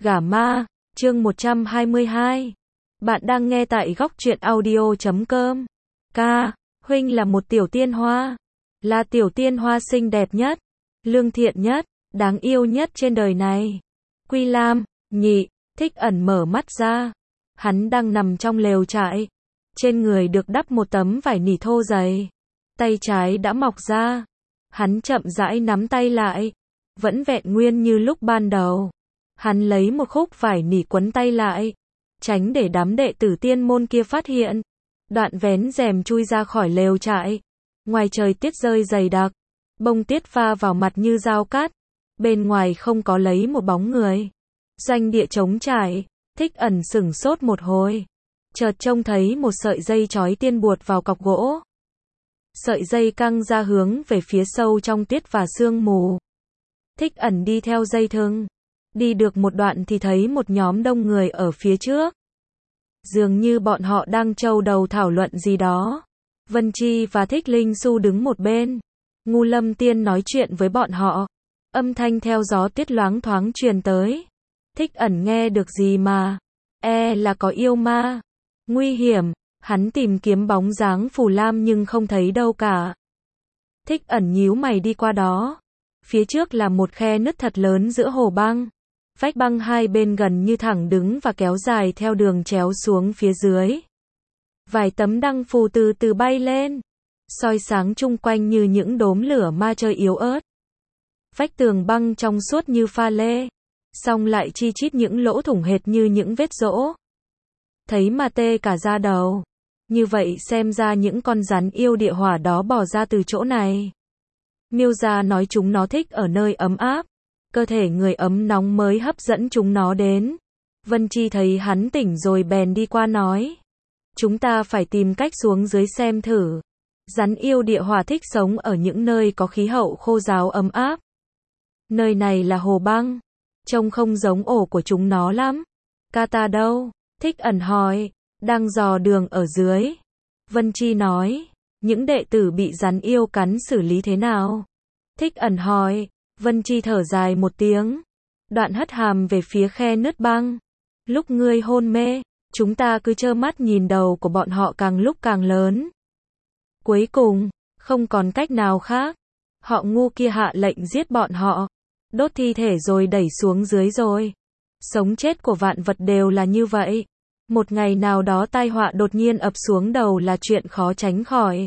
Gả ma, chương 122. Bạn đang nghe tại góc truyện audio.com. Huynh là một tiểu tiên hoa. Là tiểu tiên hoa xinh đẹp nhất, lương thiện nhất, đáng yêu nhất trên đời này. Quy Lam, nhị, Thích Ẩn mở mắt ra. Hắn đang nằm trong lều trại. Trên người được đắp một tấm vải nỉ thô dày. Tay trái đã mọc ra. Hắn chậm rãi nắm tay lại. Vẫn vẹn nguyên như lúc ban đầu. Hắn lấy một khúc vải nỉ quấn tay lại, tránh để đám đệ tử tiên môn kia phát hiện. Đoạn vén rèm chui ra khỏi lều trại. Ngoài trời tiết rơi dày đặc, bông tiết pha vào mặt như dao cắt. Bên ngoài không có lấy một bóng người. Doanh địa trống trải, Thích Ẩn sửng sốt một hồi. Chợt trông thấy một sợi dây trói tiên buộc vào cọc gỗ. Sợi dây căng ra hướng về phía sâu trong tiết và sương mù. Thích Ẩn đi theo dây thừng. Đi được một đoạn thì thấy một nhóm đông người ở phía trước. Dường như bọn họ đang châu đầu thảo luận gì đó. Vân Chi và Thích Linh Xu đứng một bên. Ngu Lâm Tiên nói chuyện với bọn họ. Âm thanh theo gió tuyết loáng thoáng truyền tới. Thích Ẩn nghe được gì mà? Là có yêu ma. Nguy hiểm. Hắn tìm kiếm bóng dáng Phù Lam nhưng không thấy đâu cả. Thích Ẩn nhíu mày đi qua đó. Phía trước là một khe nứt thật lớn giữa hồ băng. Vách băng hai bên gần như thẳng đứng và kéo dài theo đường chéo xuống phía dưới. Vài tấm đăng phù từ từ bay lên, soi sáng chung quanh như những đốm lửa ma chơi yếu ớt. Vách tường băng trong suốt như pha lê, song lại chi chít những lỗ thủng hệt như những vết rỗ. Thấy mà tê cả da đầu. Như vậy xem ra những con rắn yêu địa hỏa đó bỏ ra từ chỗ này. Miêu gia nói chúng nó thích ở nơi ấm áp. Cơ thể người ấm nóng mới hấp dẫn chúng nó đến. Vân Chi thấy hắn tỉnh rồi bèn đi qua nói. Chúng ta phải tìm cách xuống dưới xem thử. Rắn yêu địa hỏa thích sống ở những nơi có khí hậu khô ráo ấm áp. Nơi này là hồ băng. Trông không giống ổ của chúng nó lắm. Kata đâu? Thích Ẩn hỏi. Đang dò đường ở dưới. Vân Chi nói. Những đệ tử bị rắn yêu cắn xử lý thế nào? Thích Ẩn hỏi. Vân Chi thở dài một tiếng. Đoạn hất hàm về phía khe nứt băng. Lúc ngươi hôn mê, chúng ta cứ trơ mắt nhìn đầu của bọn họ càng lúc càng lớn. Cuối cùng, không còn cách nào khác. Họ ngu kia hạ lệnh giết bọn họ. Đốt thi thể rồi đẩy xuống dưới rồi. Sống chết của vạn vật đều là như vậy. Một ngày nào đó tai họa đột nhiên ập xuống đầu là chuyện khó tránh khỏi.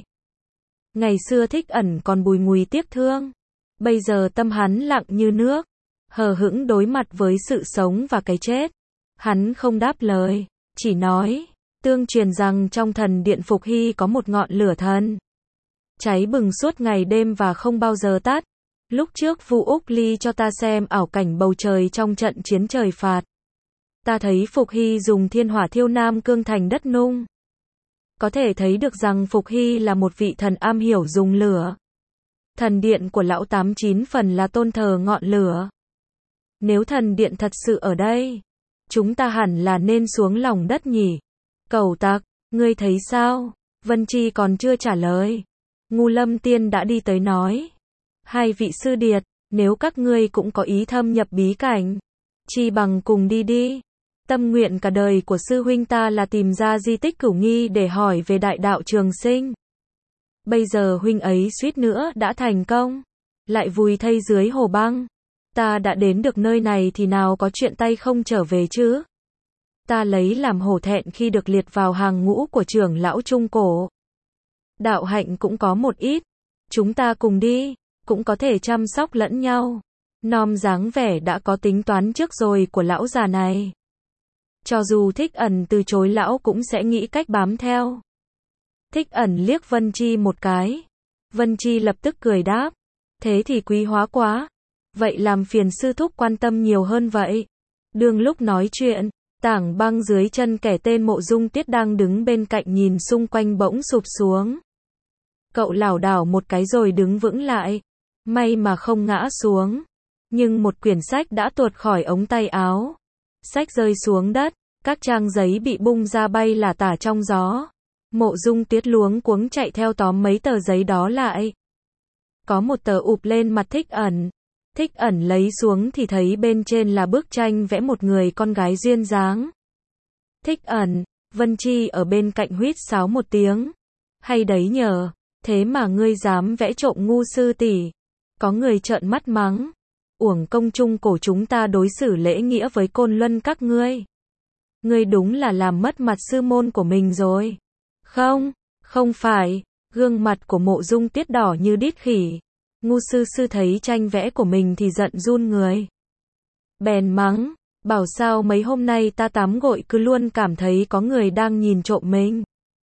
Ngày xưa Thích Ẩn còn bùi ngùi tiếc thương. Bây giờ tâm hắn lặng như nước, hờ hững đối mặt với sự sống và cái chết. Hắn không đáp lời, chỉ nói, tương truyền rằng trong thần điện Phục Hy có một ngọn lửa thần. Cháy bừng suốt ngày đêm và không bao giờ tắt. Lúc trước Vu Úc Ly cho ta xem ảo cảnh bầu trời trong trận chiến trời phạt. Ta thấy Phục Hy dùng thiên hỏa thiêu Nam Cương thành đất nung. Có thể thấy được rằng Phục Hy là một vị thần am hiểu dùng lửa. Thần điện của lão 89 phần là tôn thờ ngọn lửa. Nếu thần điện thật sự ở đây, chúng ta hẳn là nên xuống lòng đất nhỉ? Cẩu tặc, ngươi thấy sao? Vân Chi còn chưa trả lời. Ngu Lâm Tiên đã đi tới nói. Hai vị sư điệt, nếu các ngươi cũng có ý thâm nhập bí cảnh, chi bằng cùng đi đi. Tâm nguyện cả đời của sư huynh ta là tìm ra di tích Cửu Nghi để hỏi về đại đạo trường sinh. Bây giờ huynh ấy suýt nữa đã thành công, lại vùi thây dưới hồ băng. Ta đã đến được nơi này thì nào có chuyện tay không trở về chứ? Ta lấy làm hổ thẹn khi được liệt vào hàng ngũ của trưởng lão Trung Cổ. Đạo hạnh cũng có một ít. Chúng ta cùng đi, cũng có thể chăm sóc lẫn nhau. Nom dáng vẻ đã có tính toán trước rồi của lão già này. Cho dù Thích Ẩn từ chối lão cũng sẽ nghĩ cách bám theo. Thích Ẩn liếc Vân Chi một cái. Vân Chi lập tức cười đáp. Thế thì quý hóa quá. Vậy làm phiền sư thúc quan tâm nhiều hơn vậy. Đương lúc nói chuyện, tảng băng dưới chân kẻ tên Mộ Dung Tiết đang đứng bên cạnh nhìn xung quanh bỗng sụp xuống. Cậu lảo đảo một cái rồi đứng vững lại. May mà không ngã xuống. Nhưng một quyển sách đã tuột khỏi ống tay áo. Sách rơi xuống đất, các trang giấy bị bung ra bay lả tả trong gió. Mộ Dung Tiết luống cuống chạy theo tóm mấy tờ giấy đó lại. Có một tờ ụp lên mặt Thích Ẩn. Thích ẩn lấy xuống thì thấy bên trên là bức tranh vẽ một người con gái duyên dáng. Thích ẩn, Vân Chi ở bên cạnh huýt sáo một tiếng. Hay đấy nhờ, thế mà ngươi dám vẽ trộm ngu sư tỷ. Có người trợn mắt mắng. Uổng công trung cổ chúng ta đối xử lễ nghĩa với côn luân các ngươi. Ngươi đúng là làm mất mặt sư môn của mình rồi. Không, không phải, gương mặt của Mộ Dung Tuyết đỏ như đít khỉ. Ngu sư sư thấy tranh vẽ của mình thì giận run người. Bèn mắng, bảo sao mấy hôm nay ta tắm gội cứ luôn cảm thấy có người đang nhìn trộm mình.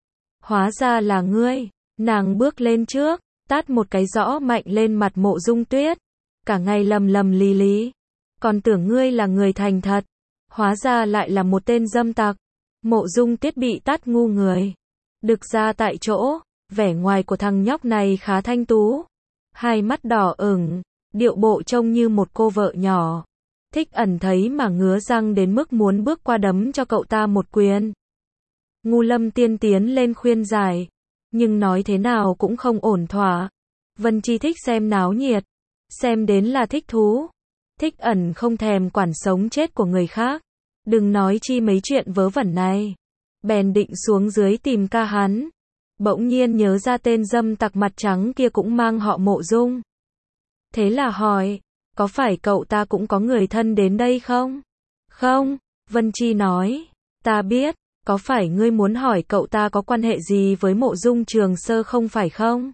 Hóa ra là ngươi. Nàng bước lên trước, tát một cái rõ mạnh lên mặt Mộ Dung Tuyết. Cả ngày lầm lầm lì lì. Còn tưởng ngươi là người thành thật. Hóa ra lại là một tên dâm tặc. Mộ Dung Tuyết bị tát ngu người. Đực ra tại chỗ, vẻ ngoài của thằng nhóc này khá thanh tú. Hai mắt đỏ ửng, điệu bộ trông như một cô vợ nhỏ. Thích ẩn thấy mà ngứa răng đến mức muốn bước qua đấm cho cậu ta một quyền. Ngu Lâm Tiên tiến lên khuyên giải, nhưng nói thế nào cũng không ổn thỏa. Vân Chi thích xem náo nhiệt, xem đến là thích thú. Thích ẩn không thèm quản sống chết của người khác, đừng nói chi mấy chuyện vớ vẩn này. Bèn định xuống dưới tìm ca hắn. Bỗng nhiên nhớ ra tên dâm tặc mặt trắng kia cũng mang họ Mộ Dung. Thế là hỏi, có phải cậu ta cũng có người thân đến đây không? Không, Vân Chi nói, ta biết, có phải ngươi muốn hỏi cậu ta có quan hệ gì với Mộ Dung Trường Sơ không phải không?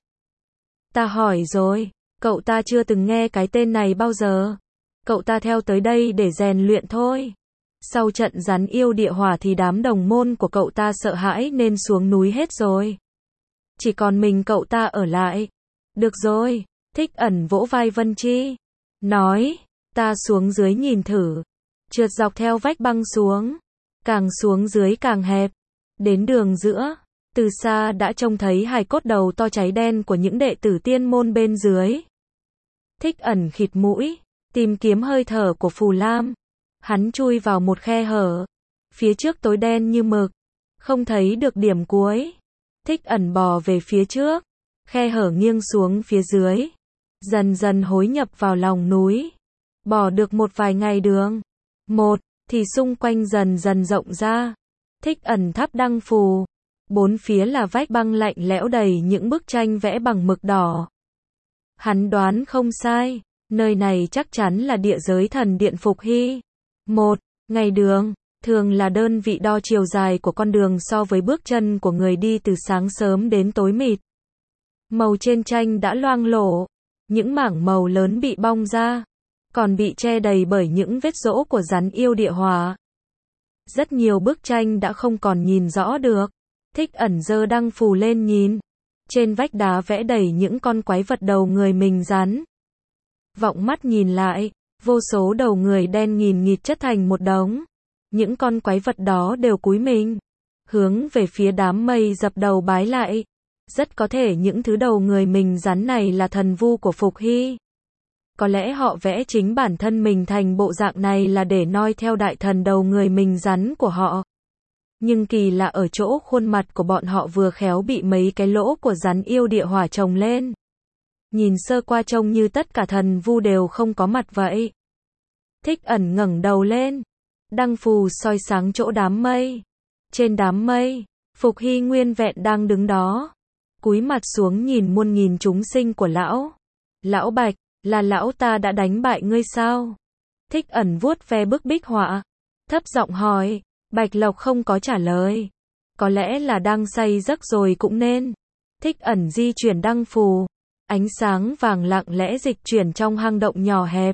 Ta hỏi rồi, cậu ta chưa từng nghe cái tên này bao giờ. Cậu ta theo tới đây để rèn luyện thôi. Sau trận rắn yêu địa hỏa thì đám đồng môn của cậu ta sợ hãi nên xuống núi hết rồi. Chỉ còn mình cậu ta ở lại. Được rồi, Thích ẩn vỗ vai Vân Chi. Nói, ta xuống dưới nhìn thử. Trượt dọc theo vách băng xuống. Càng xuống dưới càng hẹp. Đến đường giữa, từ xa đã trông thấy hài cốt đầu to cháy đen của những đệ tử tiên môn bên dưới. Thích ẩn khịt mũi, tìm kiếm hơi thở của Phù Lam. Hắn chui vào một khe hở. Phía trước tối đen như mực. Không thấy được điểm cuối. Thích ẩn bò về phía trước. Khe hở nghiêng xuống phía dưới. Dần dần hối nhập vào lòng núi. Bò được một vài ngày đường. Thì xung quanh dần dần rộng ra. Thích ẩn thắp đăng phù. Bốn phía là vách băng lạnh lẽo đầy những bức tranh vẽ bằng mực đỏ. Hắn đoán không sai. Nơi này chắc chắn là địa giới thần điện Phục Hy. Ngày đường, thường là đơn vị đo chiều dài của con đường so với bước chân của người đi từ sáng sớm đến tối mịt. Màu trên tranh đã loang lổ. Những mảng màu lớn bị bong ra. Còn bị che đầy bởi những vết rỗ của rắn yêu địa hỏa. Rất nhiều bức tranh đã không còn nhìn rõ được. Thích ẩn giơ đăng phù lên nhìn. Trên vách đá vẽ đầy những con quái vật đầu người mình rắn. Vọng mắt nhìn lại, vô số đầu người đen nghìn nghịt chất thành một đống. Những con quái vật đó đều cúi mình, hướng về phía đám mây dập đầu bái lại. Rất có thể những thứ đầu người mình rắn này là thần vu của Phục Hy. Có lẽ họ vẽ chính bản thân mình thành bộ dạng này là để noi theo đại thần đầu người mình rắn của họ. Nhưng kỳ lạ ở chỗ khuôn mặt của bọn họ vừa khéo bị mấy cái lỗ của rắn yêu địa hỏa chồng lên. Nhìn sơ qua trông như tất cả thần vu đều không có mặt vậy. Thích ẩn ngẩng đầu lên. Đăng phù soi sáng chỗ đám mây. Trên đám mây, Phục Hy nguyên vẹn đang đứng đó. Cúi mặt xuống nhìn muôn nghìn chúng sinh của lão. Lão Bạch, là lão ta đã đánh bại ngươi sao? Thích ẩn vuốt ve bức bích họa. Thấp giọng hỏi. Bạch Lộc không có trả lời. Có lẽ là đang say giấc rồi cũng nên. Thích ẩn di chuyển đăng phù. Ánh sáng vàng lặng lẽ dịch chuyển trong hang động nhỏ hẹp.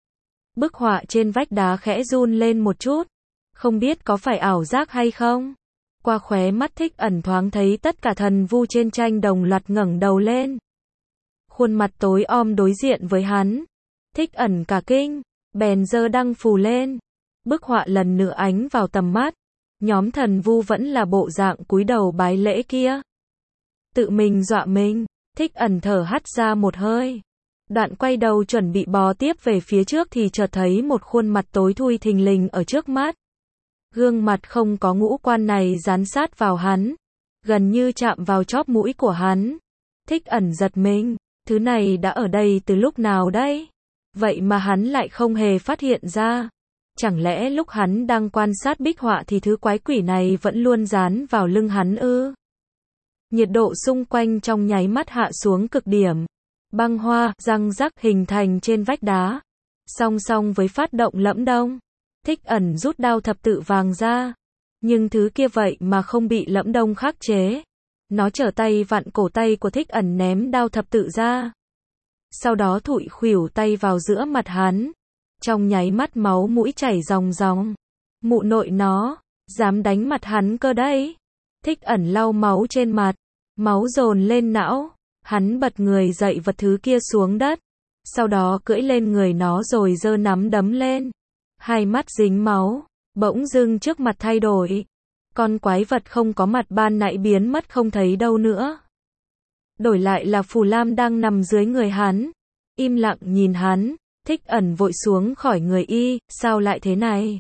Bức họa trên vách đá khẽ run lên một chút. Không biết có phải ảo giác hay không? Qua khóe mắt Thích ẩn thoáng thấy tất cả thần vu trên tranh đồng loạt ngẩng đầu lên. Khuôn mặt tối om đối diện với hắn. Thích ẩn cả kinh, bèn giơ đăng phù lên. Bức họa lần nữa ánh vào tầm mắt. Nhóm thần vu vẫn là bộ dạng cúi đầu bái lễ kia. Tự mình dọa mình. Thích ẩn thở hắt ra một hơi. Đoạn quay đầu chuẩn bị bò tiếp về phía trước thì chợt thấy một khuôn mặt tối thui thình lình ở trước mắt. Gương mặt không có ngũ quan này dán sát vào hắn. Gần như chạm vào chóp mũi của hắn. Thích ẩn giật mình. Thứ này đã ở đây từ lúc nào đấy? Vậy mà hắn lại không hề phát hiện ra. Chẳng lẽ lúc hắn đang quan sát bích họa thì thứ quái quỷ này vẫn luôn dán vào lưng hắn ư? Nhiệt độ xung quanh trong nháy mắt hạ xuống cực điểm. Băng hoa, răng rắc hình thành trên vách đá. Song song với phát động lẫm đông. Thích Ẩn rút đao thập tự vàng ra. Nhưng thứ kia vậy mà không bị lẫm đông khắc chế. Nó trở tay vặn cổ tay của Thích Ẩn ném đao thập tự ra. Sau đó thụi khuỷu tay vào giữa mặt hắn. Trong nháy mắt máu mũi chảy ròng ròng. Mụ nội nó, dám đánh mặt hắn cơ đấy. Thích Ẩn lau máu trên mặt. Máu dồn lên não. Hắn bật người dậy vật thứ kia xuống đất. Sau đó cưỡi lên người nó rồi giơ nắm đấm lên. Hai mắt dính máu. Bỗng dưng trước mặt thay đổi. Con quái vật không có mặt ban nãy biến mất không thấy đâu nữa. Đổi lại là Phù Lam đang nằm dưới người hắn. Im lặng nhìn hắn. Thích Ẩn vội xuống khỏi người y. Sao lại thế này?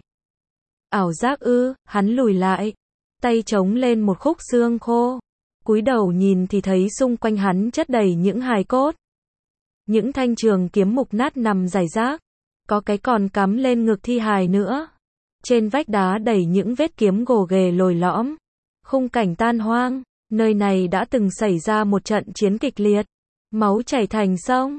Ảo giác ư? Hắn lùi lại. Tay chống lên một khúc xương khô. Cúi đầu nhìn thì thấy xung quanh hắn chất đầy những hài cốt. Những thanh trường kiếm mục nát nằm rải rác. Có cái còn cắm lên ngực thi hài nữa. Trên vách đá đầy những vết kiếm gồ ghề lồi lõm. Khung cảnh tan hoang. Nơi này đã từng xảy ra một trận chiến kịch liệt. Máu chảy thành sông.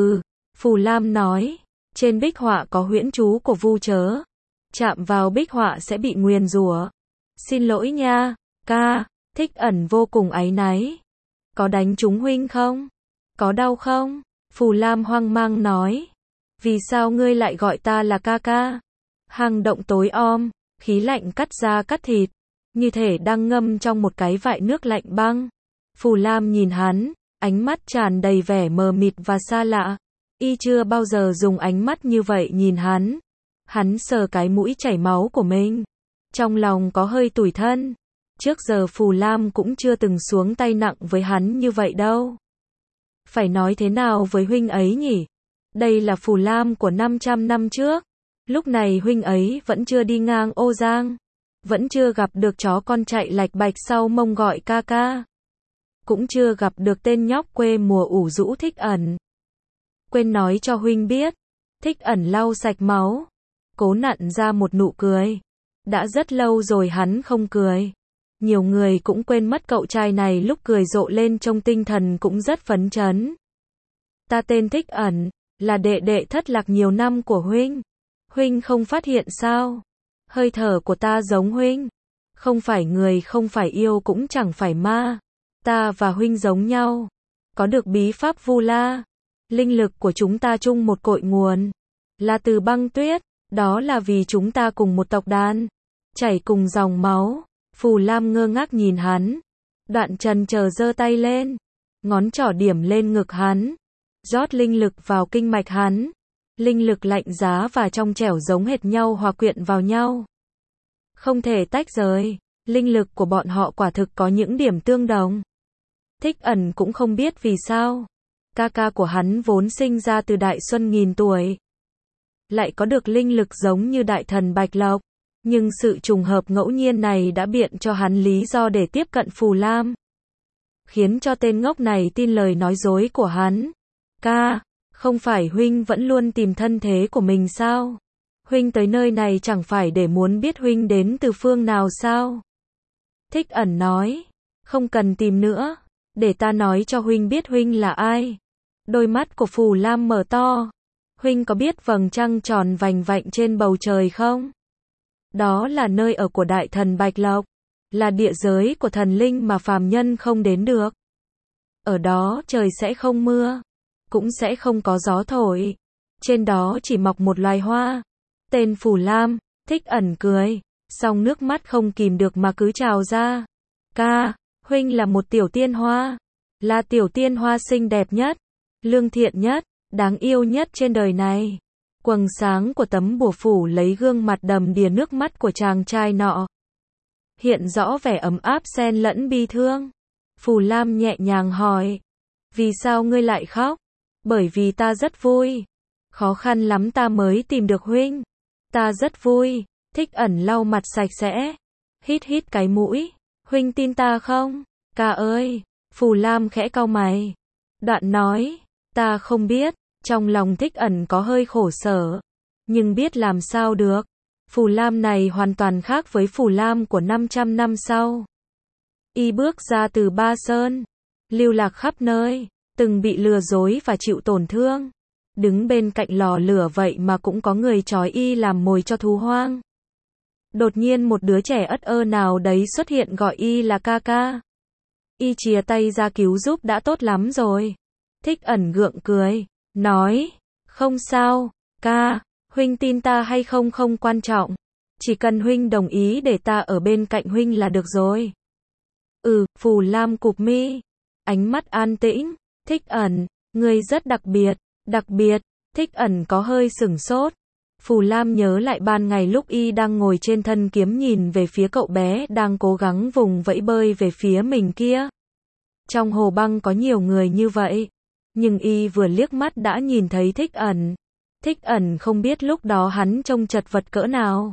Phù Lam nói. Trên bích họa có huyễn chú của Vu Chớ. Chạm vào bích họa sẽ bị nguyền rủa. Xin lỗi nha, ca. Thích Ẩn vô cùng áy náy. Có đánh trúng huynh không? Có đau không? Phù Lam hoang mang nói. Vì sao ngươi lại gọi ta là ca ca? Hang động tối om, khí lạnh cắt da cắt thịt, như thể đang ngâm trong một cái vại nước lạnh băng. Phù Lam nhìn hắn, ánh mắt tràn đầy vẻ mờ mịt và xa lạ. Y chưa bao giờ dùng ánh mắt như vậy nhìn hắn. Hắn sờ cái mũi chảy máu của mình. Trong lòng có hơi tủi thân. Trước giờ Phù Lam cũng chưa từng xuống tay nặng với hắn như vậy đâu. Phải nói thế nào với huynh ấy nhỉ? Đây là Phù Lam của 500 năm trước. Lúc này huynh ấy vẫn chưa đi ngang Ô Giang. Vẫn chưa gặp được chó con chạy lạch bạch sau mông gọi ca ca. Cũng chưa gặp được tên nhóc quê mùa ủ rũ Thích Ẩn. Quên nói cho huynh biết. Thích Ẩn lau sạch máu. Cố nặn ra một nụ cười. Đã rất lâu rồi hắn không cười. Nhiều người cũng quên mất cậu trai này lúc cười rộ lên trông tinh thần cũng rất phấn chấn. Ta tên Thích Ẩn, là đệ đệ thất lạc nhiều năm của huynh. Huynh không phát hiện sao? Hơi thở của ta giống huynh. Không phải người, không phải yêu cũng chẳng phải ma. Ta và huynh giống nhau. Có được bí pháp Vu La. Linh lực của chúng ta chung một cội nguồn. Là từ băng tuyết. Đó là vì chúng ta cùng một tộc đàn. Chảy cùng dòng máu. Phù Lam ngơ ngác nhìn hắn. Đoạn trần chờ giơ tay lên. Ngón trỏ điểm lên ngực hắn. Rót linh lực vào kinh mạch hắn. Linh lực lạnh giá và trong trẻo giống hệt nhau hòa quyện vào nhau. Không thể tách rời. Linh lực của bọn họ quả thực có những điểm tương đồng. Thích Ẩn cũng không biết vì sao. Ca ca của hắn vốn sinh ra từ đại xuân nghìn tuổi. Lại có được linh lực giống như đại thần Bạch Lộc. Nhưng sự trùng hợp ngẫu nhiên này đã biện cho hắn lý do để tiếp cận Phù Lam. Khiến cho tên ngốc này tin lời nói dối của hắn. Ca, không phải huynh vẫn luôn tìm thân thế của mình sao? Huynh tới nơi này chẳng phải để muốn biết huynh đến từ phương nào sao? Thích Ẩn nói, không cần tìm nữa, để ta nói cho huynh biết huynh là ai. Đôi mắt của Phù Lam mở to. Huynh có biết vầng trăng tròn vành vạnh trên bầu trời không? Đó là nơi ở của đại thần Bạch Lộc, là địa giới của thần linh mà phàm nhân không đến được. Ở đó trời sẽ không mưa, cũng sẽ không có gió thổi. Trên đó chỉ mọc một loài hoa, tên Phù Lam. Thích Ẩn cười, song nước mắt không kìm được mà cứ trào ra. Ca, huynh là một tiểu tiên hoa, là tiểu tiên hoa xinh đẹp nhất, lương thiện nhất, đáng yêu nhất trên đời này. Quầng sáng của tấm bùa phủ lấy gương mặt đầm đìa nước mắt của chàng trai nọ. Hiện rõ vẻ ấm áp xen lẫn bi thương. Phù Lam nhẹ nhàng hỏi. Vì sao ngươi lại khóc? Bởi vì ta rất vui. Khó khăn lắm ta mới tìm được huynh. Ta rất vui. Thích Ẩn lau mặt sạch sẽ. Hít hít cái mũi. Huynh tin ta không? Ca ơi. Phù Lam khẽ cau mày. Đoạn nói. Ta không biết. Trong lòng Thích Ẩn có hơi khổ sở, nhưng biết làm sao được. Phù Lam này hoàn toàn khác với Phù Lam của 500 năm sau. Y bước ra từ Ba Sơn, lưu lạc khắp nơi, từng bị lừa dối và chịu tổn thương. Đứng bên cạnh lò lửa vậy mà cũng có người trói y làm mồi cho thú hoang. Đột nhiên một đứa trẻ ất ơ nào đấy xuất hiện gọi y là ca ca. Y chìa tay ra cứu giúp đã tốt lắm rồi. Thích Ẩn gượng cười, nói, không sao, ca, huynh tin ta hay không không quan trọng. Chỉ cần huynh đồng ý để ta ở bên cạnh huynh là được rồi. Phù Lam cụp mi, ánh mắt an tĩnh. Thích Ẩn, ngươi rất đặc biệt. Thích Ẩn có hơi sửng sốt. Phù Lam nhớ lại ban ngày lúc y đang ngồi trên thân kiếm nhìn về phía cậu bé đang cố gắng vùng vẫy bơi về phía mình kia. Trong hồ băng có nhiều người như vậy, nhưng y vừa liếc mắt đã nhìn thấy Thích Ẩn. Thích Ẩn không biết lúc đó hắn trông chật vật cỡ nào,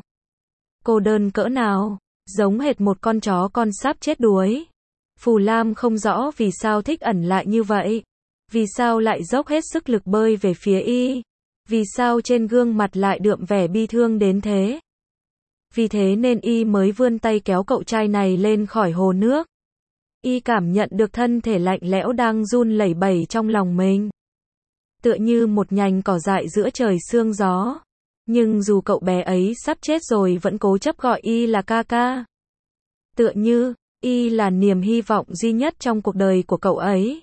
cô đơn cỡ nào, giống hệt một con chó con sắp chết đuối. Phù Lam không rõ vì sao Thích Ẩn lại như vậy, vì sao lại dốc hết sức lực bơi về phía y, vì sao trên gương mặt lại đượm vẻ bi thương đến thế. Vì thế nên y mới vươn tay kéo cậu trai này lên khỏi hồ nước. Y cảm nhận được thân thể lạnh lẽo đang run lẩy bẩy trong lòng mình, tựa như một nhành cỏ dại giữa trời sương gió. Nhưng dù cậu bé ấy sắp chết rồi vẫn cố chấp gọi y là ca ca. Tựa như, y là niềm hy vọng duy nhất trong cuộc đời của cậu ấy.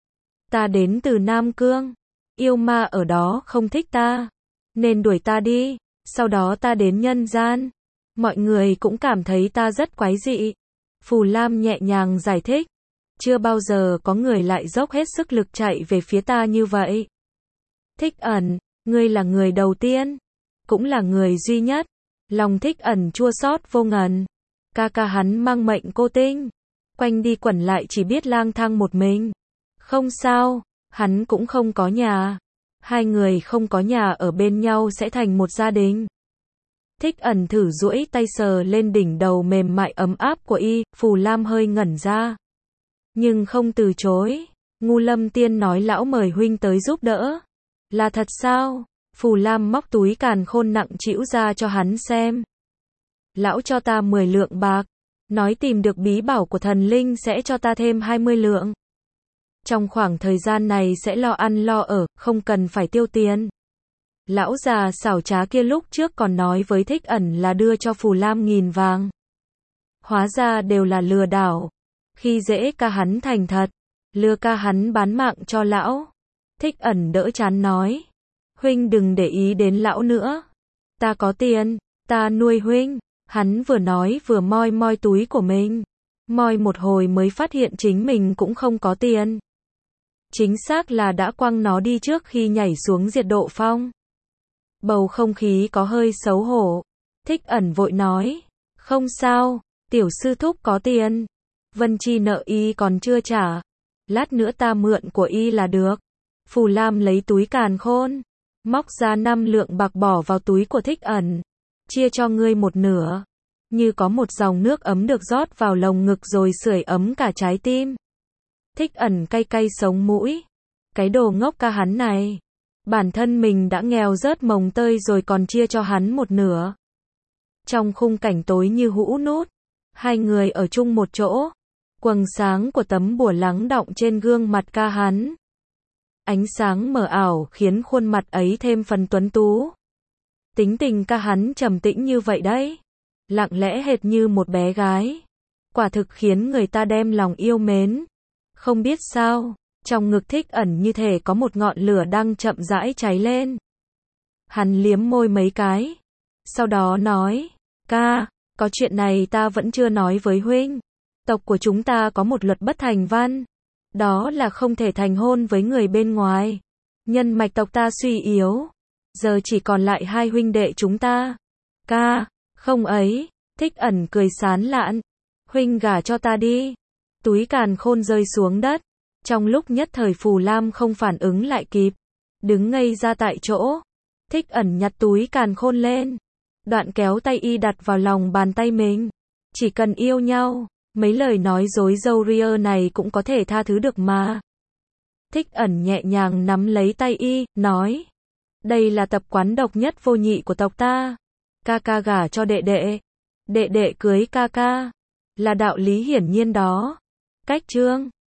Ta đến từ Nam Cương, yêu ma ở đó không thích ta, nên đuổi ta đi, sau đó ta đến nhân gian. Mọi người cũng cảm thấy ta rất quái dị. Phù Lam nhẹ nhàng giải thích, chưa bao giờ có người lại dốc hết sức lực chạy về phía ta như vậy. Thích Ẩn, ngươi là người đầu tiên, cũng là người duy nhất. Lòng Thích Ẩn chua xót vô ngần. Ca ca hắn mang mệnh cô tinh, quanh đi quẩn lại chỉ biết lang thang một mình. Không sao, hắn cũng không có nhà. Hai người không có nhà ở bên nhau sẽ thành một gia đình. Thích Ẩn thử duỗi tay sờ lên đỉnh đầu mềm mại ấm áp của y. Phù Lam hơi ngẩn ra, nhưng không từ chối. Ngu Lâm Tiên nói lão mời huynh tới giúp đỡ. Là thật sao? Phù Lam móc túi càn khôn nặng trĩu ra cho hắn xem. Lão cho ta 10 lượng bạc, nói tìm được bí bảo của thần linh sẽ cho ta thêm 20 lượng. Trong khoảng thời gian này sẽ lo ăn lo ở, không cần phải tiêu tiền. Lão già xảo trá kia lúc trước còn nói với Thích Ẩn là đưa cho Phù Lam 1000 vàng. Hóa ra đều là lừa đảo. Khi dễ ca hắn thành thật, lừa ca hắn bán mạng cho lão. Thích Ẩn đỡ chán nói, huynh đừng để ý đến lão nữa. Ta có tiền, ta nuôi huynh. Hắn vừa nói vừa moi moi túi của mình. Moi một hồi mới phát hiện chính mình cũng không có tiền. Chính xác là đã quăng nó đi trước khi nhảy xuống diệt độ phong. Bầu không khí có hơi xấu hổ. Thích Ẩn vội nói, không sao, tiểu sư thúc có tiền. Vân Chi nợ y còn chưa trả. Lát nữa ta mượn của y là được. Phù Lam lấy túi càn khôn, móc ra 5 lượng bạc bỏ vào túi của Thích Ẩn. Chia cho ngươi một nửa. Như có một dòng nước ấm được rót vào lồng ngực rồi sưởi ấm cả trái tim. Thích Ẩn cay cay sống mũi. Cái đồ ngốc ca hắn này. Bản thân mình đã nghèo rớt mồng tơi rồi còn chia cho hắn một nửa. Trong khung cảnh tối như hũ nút, hai người ở chung một chỗ. Quầng sáng của tấm bùa lắng đọng trên gương mặt ca hắn. Ánh sáng mờ ảo khiến khuôn mặt ấy thêm phần tuấn tú. Tính tình ca hắn trầm tĩnh như vậy đấy. Lặng lẽ hệt như một bé gái. Quả thực khiến người ta đem lòng yêu mến. Không biết sao, trong ngực Thích Ẩn như thể có một ngọn lửa đang chậm rãi cháy lên. Hắn liếm môi mấy cái. Sau đó nói, ca, có chuyện này ta vẫn chưa nói với huynh. Tộc của chúng ta có một luật bất thành văn. Đó là không thể thành hôn với người bên ngoài. Nhân mạch tộc ta suy yếu. Giờ chỉ còn lại hai huynh đệ chúng ta. Ca, không ấy. Thích Ẩn cười sán lạn. Huynh gả cho ta đi. Túi càn khôn rơi xuống đất. Trong lúc nhất thời Phù Lam không phản ứng lại kịp. Đứng ngây ra tại chỗ. Thích Ẩn nhặt túi càn khôn lên. Đoạn kéo tay y đặt vào lòng bàn tay mình. Chỉ cần yêu nhau, mấy lời nói dối dâu ria này cũng có thể tha thứ được mà. Thích Ẩn nhẹ nhàng nắm lấy tay y, nói. Đây là tập quán độc nhất vô nhị của tộc ta. Ca ca gả cho đệ đệ. Đệ đệ cưới ca ca. Là đạo lý hiển nhiên đó. Cách chương